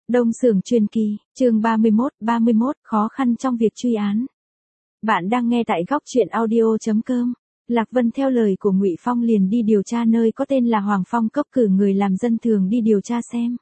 Đông Xưởng Truyền Kỳ, chương 31, khó khăn trong việc truy án. Bạn đang nghe tại góc truyện audio.com. Lạc Vân theo lời của Ngụy Phong liền đi điều tra nơi có tên là Hoàng Phong Cốc, cử người làm dân thường đi điều tra xem.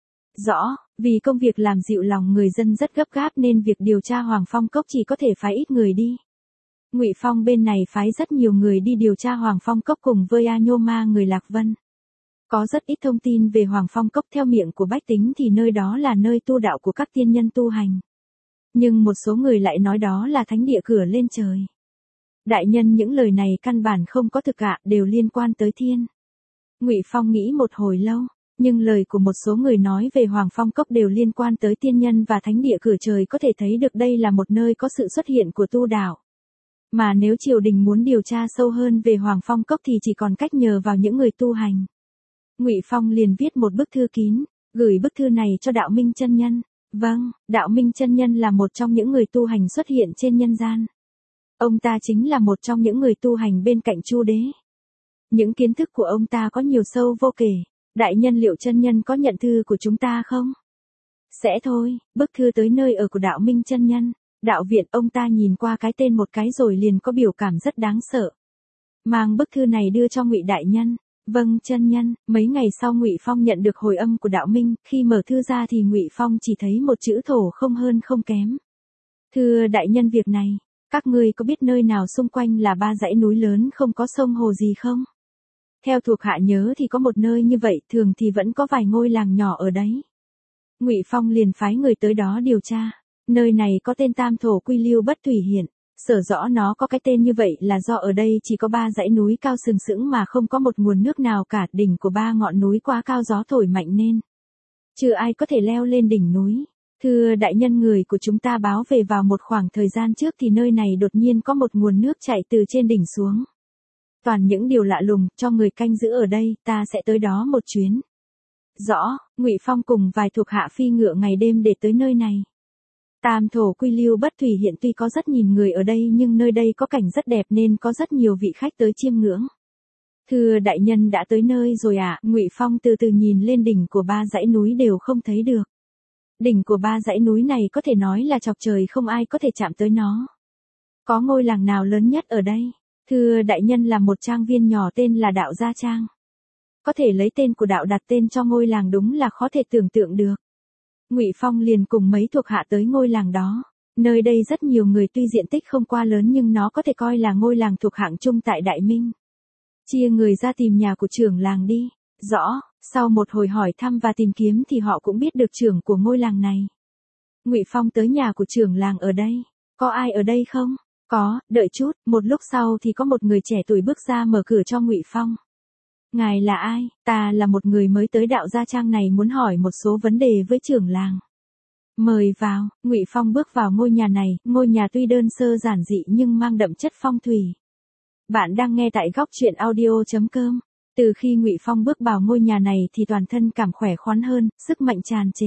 Rõ, vì công việc làm dịu lòng người dân rất gấp gáp nên việc điều tra Hoàng Phong Cốc chỉ có thể phái ít người đi. Ngụy Phong bên này phái rất nhiều người đi điều tra Hoàng Phong Cốc cùng với A Nhô Ma người Lạc Vân. Có rất ít thông tin về Hoàng Phong Cốc, theo miệng của bách tính thì nơi đó là nơi tu đạo của các tiên nhân tu hành. Nhưng một số người lại nói đó là thánh địa cửa lên trời. Đại nhân, những lời này căn bản không có thực ạ, đều liên quan tới thiên. Ngụy Phong nghĩ một hồi lâu, nhưng lời của một số người nói về Hoàng Phong Cốc đều liên quan tới tiên nhân và thánh địa cửa trời, có thể thấy được đây là một nơi có sự xuất hiện của tu đạo. Mà nếu triều đình muốn điều tra sâu hơn về Hoàng Phong Cốc thì chỉ còn cách nhờ vào những người tu hành. Ngụy Phong liền viết một bức thư kín, gửi bức thư này cho Đạo Minh chân nhân. Vâng, Đạo Minh chân nhân là một trong những người tu hành xuất hiện trên nhân gian. Ông ta chính là một trong những người tu hành bên cạnh Chu Đế. Những kiến thức của ông ta có nhiều sâu vô kể. Đại nhân, liệu chân nhân có nhận thư của chúng ta không? Sẽ thôi. Bức thư tới nơi ở của Đạo Minh chân nhân. Đạo viện. Ông ta nhìn qua cái tên một cái rồi liền có biểu cảm rất đáng sợ. Mang bức thư này đưa cho Ngụy đại nhân. Vâng chân nhân. Mấy ngày sau Ngụy Phong nhận được hồi âm của Đạo Minh, khi mở thư ra thì Ngụy Phong chỉ thấy một chữ thổ không hơn không kém. Thưa đại nhân, việc này, các ngươi có biết nơi nào xung quanh là ba dãy núi lớn không có sông hồ gì không? Theo thuộc hạ nhớ thì có một nơi như vậy, thường thì vẫn có vài ngôi làng nhỏ ở đấy. Ngụy Phong liền phái người tới đó điều tra. Nơi này có tên Tam Thổ Quy Lưu Bất Thủy Hiện. Sở rõ nó có cái tên như vậy là do ở đây chỉ có ba dãy núi cao sừng sững mà không có một nguồn nước nào cả, đỉnh của ba ngọn núi quá cao, gió thổi mạnh nên chưa ai có thể leo lên đỉnh núi. Thưa đại nhân, người của chúng ta báo về vào một khoảng thời gian trước thì nơi này đột nhiên có một nguồn nước chảy từ trên đỉnh xuống. Toàn những điều lạ lùng, cho người canh giữ ở đây, ta sẽ tới đó một chuyến. Rõ. Ngụy Phong cùng vài thuộc hạ phi ngựa ngày đêm để tới nơi này. Tam Thổ Quy Lưu Bất Thủy Hiện tuy có rất nhìn người ở đây nhưng nơi đây có cảnh rất đẹp nên có rất nhiều vị khách tới chiêm ngưỡng. Thưa đại nhân, đã tới nơi rồi ạ. Ngụy Phong từ từ nhìn lên đỉnh của ba dãy núi đều không thấy được. Đỉnh của ba dãy núi này có thể nói là chọc trời, không ai có thể chạm tới nó. Có ngôi làng nào lớn nhất ở đây? Thưa đại nhân, là một trang viên nhỏ tên là Đạo Gia Trang. Có thể lấy tên của đạo đặt tên cho ngôi làng, đúng là khó thể tưởng tượng được. Ngụy Phong liền cùng mấy thuộc hạ tới ngôi làng đó. Nơi đây rất nhiều người, tuy diện tích không quá lớn nhưng nó có thể coi là ngôi làng thuộc hạng trung tại Đại Minh. Chia người ra tìm nhà của trưởng làng đi. Rõ. Sau một hồi hỏi thăm và tìm kiếm thì họ cũng biết được trưởng của ngôi làng này. Ngụy Phong tới nhà của trưởng làng ở đây. Có ai ở đây không? Có. Đợi chút. Một lúc sau thì có một người trẻ tuổi bước ra mở cửa cho Ngụy Phong. Ngài là ai? Ta là một người mới tới Đạo Gia Trang này, muốn hỏi một số vấn đề với trưởng làng. Mời vào. Ngụy Phong bước vào ngôi nhà này. Ngôi nhà tuy đơn sơ giản dị nhưng mang đậm chất phong thủy. Bạn đang nghe tại góc truyện audio.com. Từ khi Ngụy Phong bước vào ngôi nhà này thì toàn thân cảm khỏe khoắn hơn, sức mạnh tràn trề.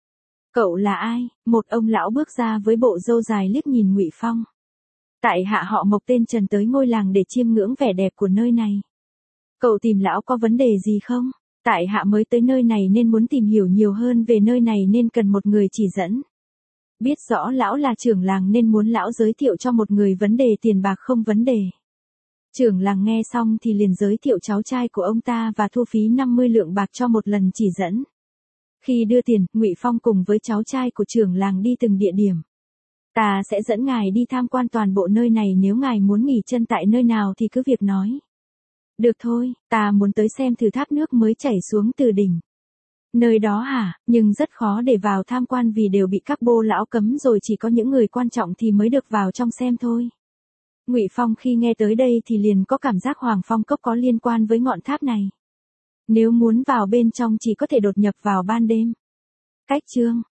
Cậu là ai? Một ông lão bước ra với bộ râu dài liếc nhìn Ngụy Phong. Tại hạ họ Mộc, tên Trần, tới ngôi làng để chiêm ngưỡng vẻ đẹp của nơi này. Cậu tìm lão có vấn đề gì không? Tại hạ mới tới nơi này nên muốn tìm hiểu nhiều hơn về nơi này nên cần một người chỉ dẫn. Biết rõ lão là trưởng làng nên muốn lão giới thiệu cho một người. Vấn đề tiền bạc không vấn đề. Trưởng làng nghe xong thì liền giới thiệu cháu trai của ông ta và thu phí 50 lượng bạc cho một lần chỉ dẫn. Khi đưa tiền, Ngụy Phong cùng với cháu trai của trưởng làng đi từng địa điểm. Ta sẽ dẫn ngài đi tham quan toàn bộ nơi này, nếu ngài muốn nghỉ chân tại nơi nào thì cứ việc nói. Được thôi, ta muốn tới xem thử tháp nước mới chảy xuống từ đỉnh. Nơi đó hả? Nhưng rất khó để vào tham quan vì đều bị các bô lão cấm rồi, chỉ có những người quan trọng thì mới được vào trong xem thôi. Ngụy Phong khi nghe tới đây thì liền có cảm giác Hoàng Phong Cốc có liên quan với ngọn tháp này. Nếu muốn vào bên trong chỉ có thể đột nhập vào ban đêm. Cách chương